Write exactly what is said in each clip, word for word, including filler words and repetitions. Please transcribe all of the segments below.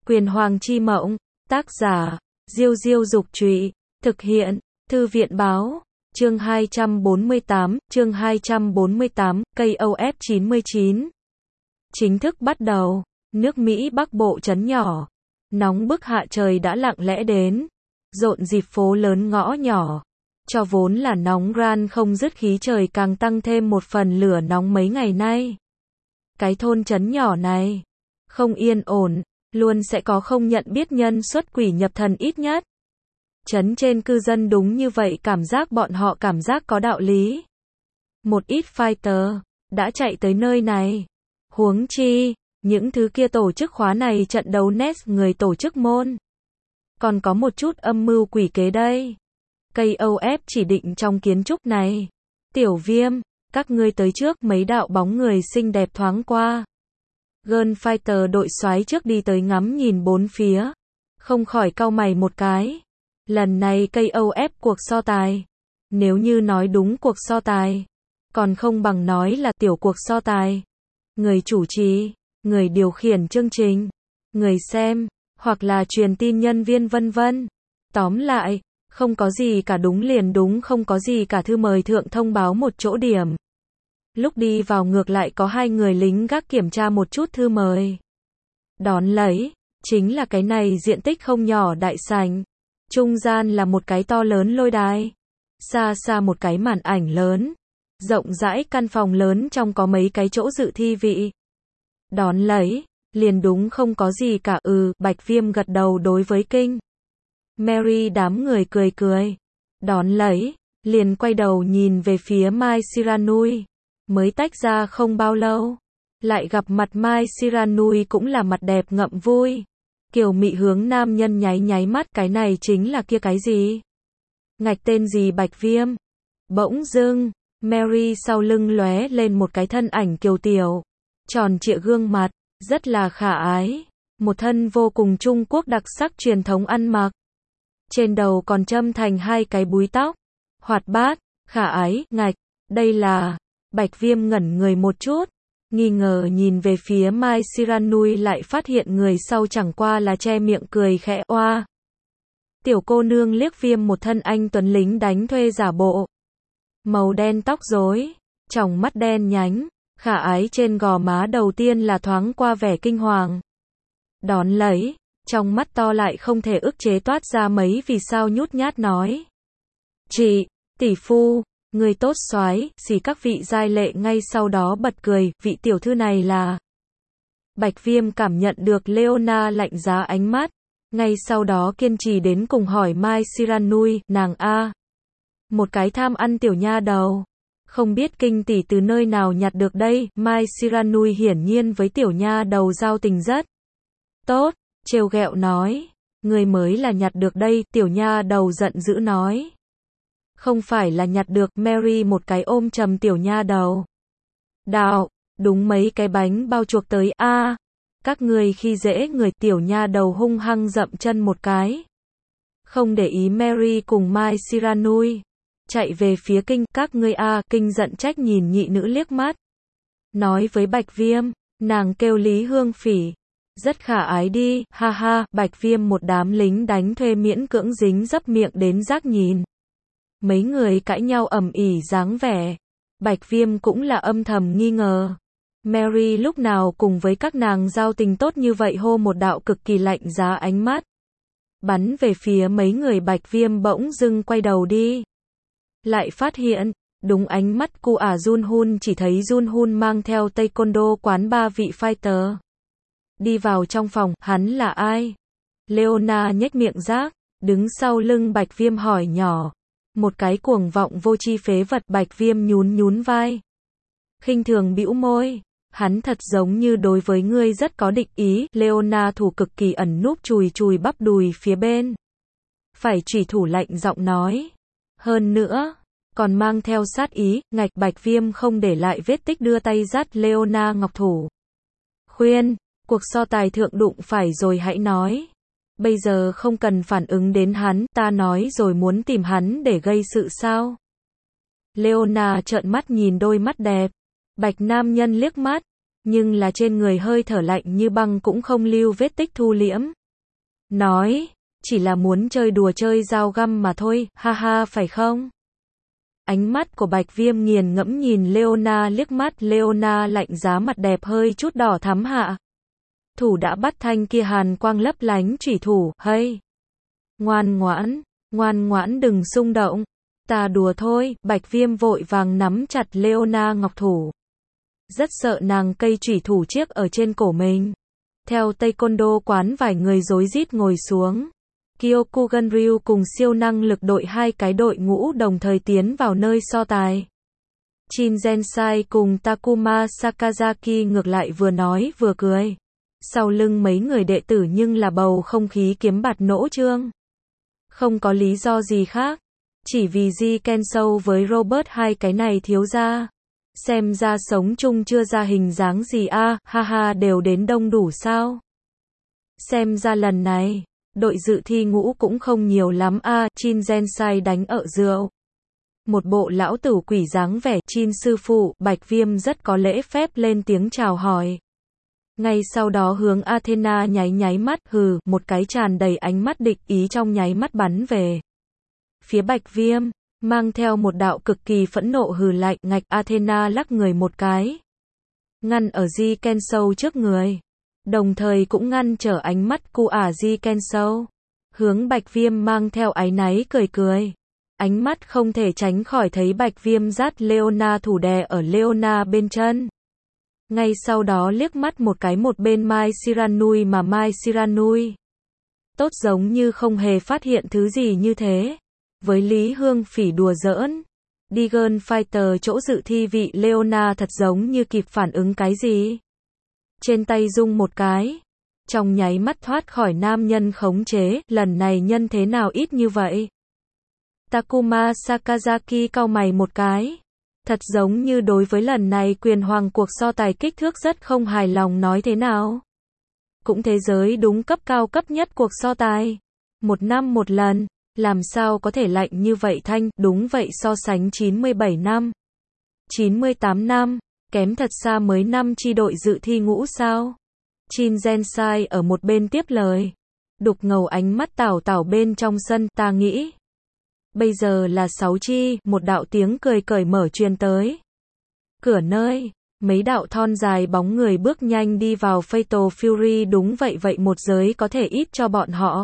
Quyền Hoàng chi mộng, tác giả, Diêu Diêu Dục Trụy, thực hiện, Thư viện Báo, chương hai trăm bốn mươi tám, chương hai trăm bốn mươi tám, K O F chín mươi chín. Chính thức bắt đầu, nước Mỹ Bắc Bộ trấn nhỏ, nóng bức hạ trời đã lặng lẽ đến, rộn dịp phố lớn ngõ nhỏ. Cho vốn là nóng ran không dứt khí trời càng tăng thêm một phần lửa nóng mấy ngày nay. Cái thôn trấn nhỏ này, không yên ổn, luôn sẽ có không nhận biết nhân xuất quỷ nhập thần ít nhất. Trấn trên cư dân đúng như vậy, cảm giác bọn họ cảm giác có đạo lý. Một ít fighter đã chạy tới nơi này. Huống chi, những thứ kia tổ chức khóa này trận đấu nét người tổ chức môn. Còn có một chút âm mưu quỷ kế đây. K O F chỉ định trong kiến trúc này. Tiểu Viêm, các ngươi tới trước, mấy đạo bóng người xinh đẹp thoáng qua. Gunfighter đội soái trước đi tới ngắm nhìn bốn phía. Không khỏi cau mày một cái. Lần này K O F cuộc so tài. Nếu như nói đúng cuộc so tài, còn không bằng nói là tiểu cuộc so tài. Người chủ trì, người điều khiển chương trình, người xem, hoặc là truyền tin nhân viên vân vân. Tóm lại, không có gì cả đúng liền đúng, không có gì cả thư mời thượng thông báo một chỗ điểm. Lúc đi vào ngược lại có hai người lính gác kiểm tra một chút thư mời. Đón lấy, chính là cái này diện tích không nhỏ đại sảnh. Trung gian là một cái to lớn lôi đài. Xa xa một cái màn ảnh lớn. Rộng rãi căn phòng lớn trong có mấy cái chỗ dự thi vị. Đón lấy, liền đúng không có gì cả. Ừ, Bạch Viêm gật đầu đối với Kinh Mary đám người cười cười. Đón lấy, liền quay đầu nhìn về phía Mai Shiranui. Mới tách ra không bao lâu, lại gặp mặt Mai Shiranui cũng là mặt đẹp ngậm vui. Kiều mị hướng nam nhân nháy nháy mắt, cái này chính là kia cái gì? Ngạch tên gì Bạch Viêm? Bỗng dưng, Mary sau lưng lóe lên một cái thân ảnh kiều tiểu, tròn trịa gương mặt, rất là khả ái, một thân vô cùng Trung Quốc đặc sắc truyền thống ăn mặc. Trên đầu còn châm thành hai cái búi tóc, hoạt bát, khả ái, ngạch, đây là... Bạch Viêm ngẩn người một chút, nghi ngờ nhìn về phía Mai Shiranui, lại phát hiện người sau chẳng qua là che miệng cười khẽ oa. Tiểu cô nương liếc Viêm một thân anh tuấn lính đánh thuê giả bộ. Màu đen tóc rối, tròng mắt đen nhánh, khả ái trên gò má đầu tiên là thoáng qua vẻ kinh hoàng. Đón lấy, trong mắt to lại không thể ức chế toát ra mấy vì sao nhút nhát nói. Chị, tỷ phu, người tốt soái, xì các vị giai lệ ngay sau đó bật cười, vị tiểu thư này là... Bạch Viêm cảm nhận được Leona lạnh giá ánh mắt, ngay sau đó kiên trì đến cùng hỏi Mai Shiranui, nàng a, một cái tham ăn tiểu nha đầu, không biết Kinh tỷ từ nơi nào nhặt được đây. Mai Shiranui hiển nhiên với tiểu nha đầu giao tình rất tốt, trêu ghẹo nói, người mới là nhặt được đây. Tiểu nha đầu giận dữ nói. Không phải là nhặt được. Mary một cái ôm chầm tiểu nha đầu. Đạo, đúng mấy cái bánh bao chuộc tới a, à, các người khi dễ người. Tiểu nha đầu hung hăng dậm chân một cái. Không để ý Mary cùng Mai Shiranui, chạy về phía Kinh. Các ngươi a, à. Kinh giận trách nhìn nhị nữ liếc mắt. Nói với Bạch Viêm, nàng kêu Lý Hương Phỉ. Rất khả ái đi, ha ha. Bạch Viêm một đám lính đánh thuê miễn cưỡng dính dấp miệng đến rác nhìn. Mấy người cãi nhau ầm ĩ dáng vẻ. Bạch Viêm cũng là âm thầm nghi ngờ. Mary lúc nào cùng với các nàng giao tình tốt như vậy. Hô một đạo cực kỳ lạnh giá ánh mắt bắn về phía mấy người. Bạch Viêm bỗng dưng quay đầu đi. Lại phát hiện, đúng ánh mắt cu ả Jun Hun, chỉ thấy Jun Hun mang theo taekwondo quán ba vị fighter. Đi vào trong phòng, hắn là ai? Leona nhếch miệng rác, đứng sau lưng Bạch Viêm hỏi nhỏ. Một cái cuồng vọng vô tri phế vật. Bạch Viêm nhún nhún vai, khinh thường bĩu môi, hắn thật giống như đối với ngươi rất có địch ý. Leona thủ cực kỳ ẩn núp chùi chùi bắp đùi phía bên phải, chủy thủ lạnh giọng nói, hơn nữa còn mang theo sát ý. Ngạch. Bạch Viêm không để lại vết tích, đưa tay dắt Leona ngọc thủ, khuyên, cuộc so tài thượng đụng phải rồi hãy nói. Bây giờ không cần phản ứng đến hắn, ta nói rồi muốn tìm hắn để gây sự sao? Leona trợn mắt nhìn đôi mắt đẹp. Bạch nam nhân liếc mắt, nhưng là trên người hơi thở lạnh như băng cũng không lưu vết tích thu liễm. Nói, chỉ là muốn chơi đùa chơi dao găm mà thôi, ha ha phải không? Ánh mắt của Bạch Viêm nghiền ngẫm nhìn Leona liếc mắt, Leona lạnh giá mặt đẹp hơi chút đỏ thắm hạ. Thủ đã bắt thanh kia hàn quang lấp lánh chủy thủ, hay. Ngoan ngoãn, ngoan ngoãn đừng xung động. Ta đùa thôi, Bạch Viêm vội vàng nắm chặt Leona ngọc thủ. Rất sợ nàng cây chủy thủ chiếc ở trên cổ mình. Theo Taekwondo quán vài người rối rít ngồi xuống. Kyokugan Ryu cùng siêu năng lực đội hai cái đội ngũ đồng thời tiến vào nơi so tài. Shin Gensai cùng Takuma Sakazaki ngược lại vừa nói vừa cười. Sau lưng mấy người đệ tử nhưng là bầu không khí kiếm bạt nỗ trương. Không có lý do gì khác. Chỉ vì Ji Kensou với Robert hai cái này thiếu ra. Xem ra sống chung chưa ra hình dáng gì a, à, ha ha đều đến đông đủ sao. Xem ra lần này, đội dự thi ngũ cũng không nhiều lắm a, à, Shin Gensai đánh ở rượu. Một bộ lão tử quỷ dáng vẻ, Shin sư phụ, Bạch Viêm rất có lễ phép lên tiếng chào hỏi. Ngay sau đó hướng Athena nháy nháy mắt, hừ, một cái tràn đầy ánh mắt địch ý trong nháy mắt bắn về phía Bạch Viêm, mang theo một đạo cực kỳ phẫn nộ hừ lạnh, ngạch Athena lắc người một cái. Ngăn ở Ji Kensou trước người. Đồng thời cũng ngăn trở ánh mắt cu ả Ji Kensou. Hướng Bạch Viêm mang theo áy náy cười cười. Ánh mắt không thể tránh khỏi thấy Bạch Viêm dắt Leona thủ đè ở Leona bên chân. Ngay sau đó liếc mắt một cái một bên Mai Shiranui mà Mai Shiranui. Tốt giống như không hề phát hiện thứ gì như thế. Với Lý Hương Phỉ đùa giỡn. Dragon Fighter chỗ dự thi vị Leona thật giống như kịp phản ứng cái gì. Trên tay rung một cái. Trong nháy mắt thoát khỏi nam nhân khống chế, lần này nhân thế nào ít như vậy. Takuma Sakazaki cau mày một cái. Thật giống như đối với lần này quyền hoàng cuộc so tài kích thước rất không hài lòng nói thế nào. Cũng thế giới đúng cấp cao cấp nhất cuộc so tài. Một năm một lần. Làm sao có thể lạnh như vậy thanh, đúng vậy so sánh chín mươi bảy năm. chín mươi tám năm, kém thật xa mới năm chi đội dự thi ngũ sao. Shin Gensai ở một bên tiếp lời. Đục ngầu ánh mắt tảo tảo bên trong sân, ta nghĩ. Bây giờ là sáu chi, một đạo tiếng cười cởi mở truyền tới. Cửa nơi, mấy đạo thon dài bóng người bước nhanh đi vào Fatal Fury đúng vậy vậy một giới có thể ít cho bọn họ.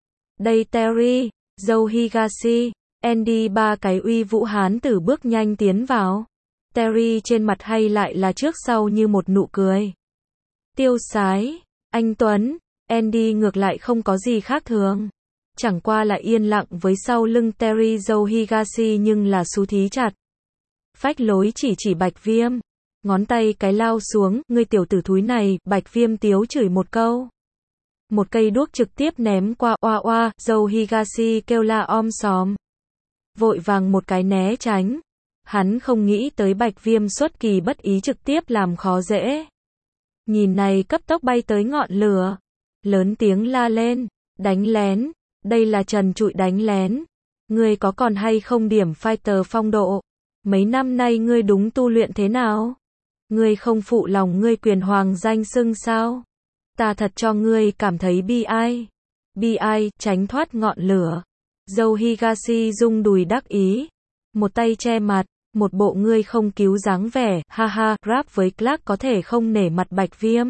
Đây Terry. Joe Higashi, Andy ba cái uy vũ hán tử bước nhanh tiến vào. Terry trên mặt hay lại là trước sau như một nụ cười. Tiêu sái, anh Tuấn, Andy ngược lại không có gì khác thường. Chẳng qua là yên lặng với sau lưng Terry Joe Higashi nhưng là xú thí chặt. Phách lối chỉ chỉ Bạch Viêm. Ngón tay cái lao xuống, ngươi tiểu tử thúi này, Bạch Viêm tiếu chửi một câu. Một cây đuốc trực tiếp ném qua, oa oa, Joe Higashi kêu la om sòm. Vội vàng một cái né tránh. Hắn không nghĩ tới Bạch Viêm xuất kỳ bất ý trực tiếp làm khó dễ. Nhìn này cấp tốc bay tới ngọn lửa. Lớn tiếng la lên, đánh lén, đây là trần trụi đánh lén. Ngươi có còn hay không điểm fighter phong độ? Mấy năm nay ngươi đúng tu luyện thế nào? Ngươi không phụ lòng ngươi quyền hoàng danh xưng sao? Ta thật cho ngươi cảm thấy bi ai. Bi ai, tránh thoát ngọn lửa. Joe Higashi rung đùi đắc ý. Một tay che mặt, một bộ ngươi không cứu dáng vẻ, ha ha, rap với Clark có thể không nể mặt Bạch Viêm.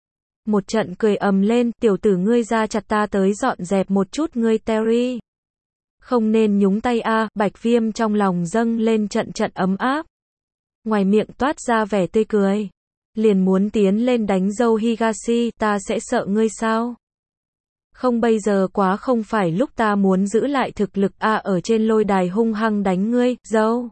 Một trận cười ầm lên, tiểu tử ngươi ra chặt ta tới dọn dẹp một chút ngươi Terry. Không nên nhúng tay a, à, Bạch Viêm trong lòng dâng lên trận trận ấm áp. Ngoài miệng toát ra vẻ tươi cười. Liền muốn tiến lên đánh Joe Higashi, ta sẽ sợ ngươi sao? Không bây giờ quá không phải lúc ta muốn giữ lại thực lực a à, ở trên lôi đài hung hăng đánh ngươi, Joe.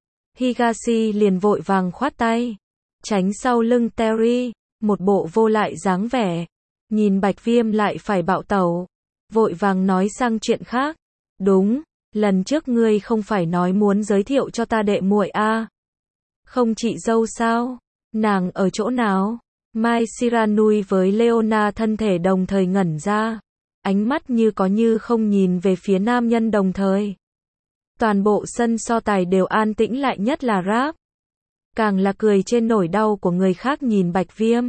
Higashi liền vội vàng khoát tay. Tránh sau lưng Terry, một bộ vô lại dáng vẻ. Nhìn Bạch Viêm lại phải bạo tẩu. Vội vàng nói sang chuyện khác. Đúng, lần trước ngươi không phải nói muốn giới thiệu cho ta đệ muội a à? Không chị dâu sao? Nàng ở chỗ nào? Mai Shiranui với Leona thân thể đồng thời ngẩn ra. Ánh mắt như có như không nhìn về phía nam nhân đồng thời. Toàn bộ sân so tài đều an tĩnh lại nhất là Rap. càng là cười trên nỗi đau của người khác nhìn Bạch Viêm.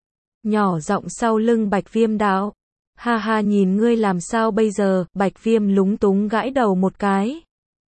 Nhỏ giọng sau lưng Bạch Viêm đạo, ha ha nhìn ngươi làm sao bây giờ, Bạch Viêm lúng túng gãi đầu một cái.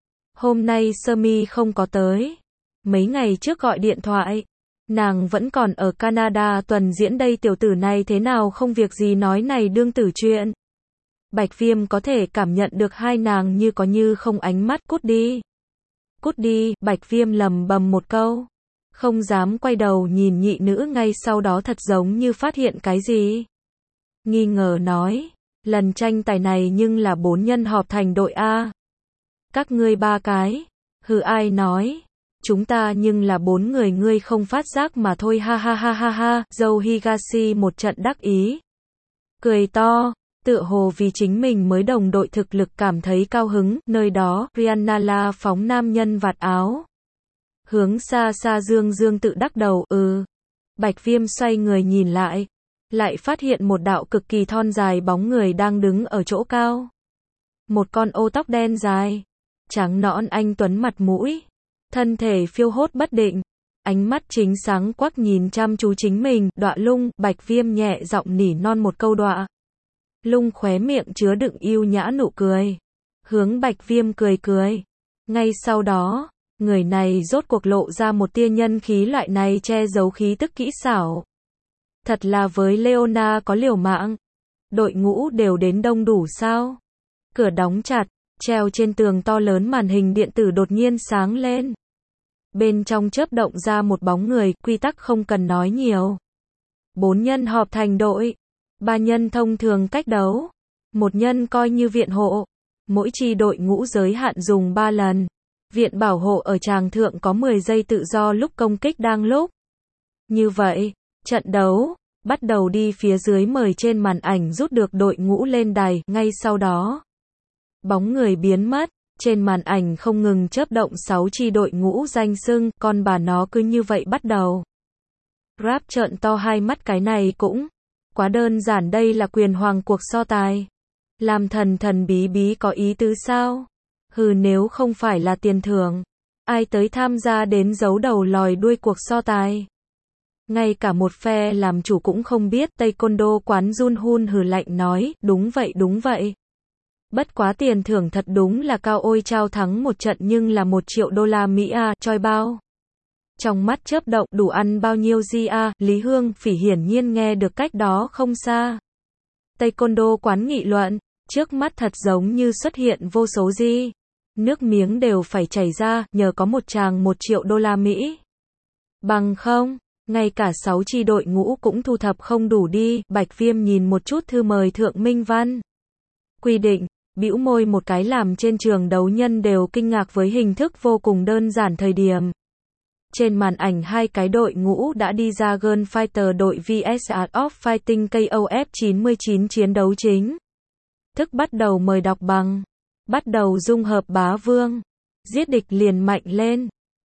Hôm nay Sơ Mi không có tới. Mấy ngày trước gọi điện thoại, nàng vẫn còn ở Canada tuần diễn đây, tiểu tử này thế nào không việc gì nói này đương tử chuyện. Bạch Viêm có thể cảm nhận được hai nàng như có như không ánh mắt, cút đi. Cút đi, Bạch Viêm lầm bầm một câu. Không dám quay đầu nhìn nhị nữ, ngay sau đó thật giống như phát hiện cái gì. Nghi ngờ nói, lần tranh tài này nhưng là bốn nhân họp thành đội A. Các ngươi ba cái. Hừ, ai nói. Chúng ta nhưng là bốn người, ngươi không phát giác mà thôi, ha ha ha ha ha. Dâu Higashi một trận đắc ý. Cười to, tựa hồ vì chính mình mới đồng đội thực lực cảm thấy cao hứng. Nơi đó, Rihanna la phóng nam nhân vạt áo. Hướng xa xa Dương Dương tự đắc đầu, ừ. Bạch Viêm xoay người nhìn lại. Lại phát hiện một đạo cực kỳ thon dài bóng người đang đứng ở chỗ cao. Một con ô tóc đen dài, trắng nõn anh tuấn, mặt mũi, thân thể phiêu hốt bất định, ánh mắt chính sáng quắc nhìn chăm chú chính mình. Đọa Lung. Bạch Viêm nhẹ giọng nỉ non một câu. Đọa Lung khóe miệng chứa đựng yêu nhã nụ cười, hướng Bạch Viêm cười cười. Ngay sau đó, người này rốt cuộc lộ ra một tia nhân khí, loại này che giấu khí tức kỹ xảo. Thật là với Leona có liều mạng. Đội ngũ đều đến đông đủ sao? Cửa đóng chặt, treo trên tường to lớn màn hình điện tử đột nhiên sáng lên. Bên trong chớp động ra một bóng người, quy tắc không cần nói nhiều. Bốn nhân họp thành đội, ba nhân thông thường cách đấu, một nhân coi như viện hộ. Mỗi chi đội ngũ giới hạn dùng ba lần. Viện bảo hộ ở tràng thượng có mười giây tự do lúc công kích đang lúc. Như vậy, trận đấu bắt đầu đi. Phía dưới mời trên màn ảnh rút được đội ngũ lên đài, ngay sau đó bóng người biến mất, trên màn ảnh không ngừng chớp động sáu chi đội ngũ danh xưng, con bà nó cứ như vậy bắt đầu. Rap trợn to hai mắt, cái này cũng quá đơn giản, đây là quyền hoàng cuộc so tài. Làm thần thần bí bí có ý tứ sao? Hừ, nếu không phải là tiền thưởng, ai tới tham gia đến giấu đầu lòi đuôi cuộc so tài? Ngay cả một phe làm chủ cũng không biết. Taekwondo quán Jun Hun hừ lạnh nói, đúng vậy đúng vậy. Bất quá tiền thưởng thật đúng là cao, ôi trao thắng một trận nhưng là một triệu đô la Mỹ à, choi bao. Trong mắt chớp động, đủ ăn bao nhiêu gì à, Lý Hương Phỉ hiển nhiên nghe được cách đó không xa. Taekwondo quán nghị luận, trước mắt thật giống như xuất hiện vô số gì. Nước miếng đều phải chảy ra, nhờ có một chàng một triệu đô la Mỹ. Bằng không, ngay cả sáu chi đội ngũ cũng thu thập không đủ đi. Bạch Viêm nhìn một chút thư mời thượng minh văn. Quy định, bĩu môi một cái, làm trên trường đấu nhân đều kinh ngạc với hình thức vô cùng đơn giản. Thời điểm trên màn ảnh hai cái đội ngũ đã đi ra. Girl Fighter đội vs Art of Fighting K O F chín mươi chín chiến đấu chính thức bắt đầu, mời đọc bằng. Bắt đầu dung hợp bá vương. Giết địch liền mạnh lên.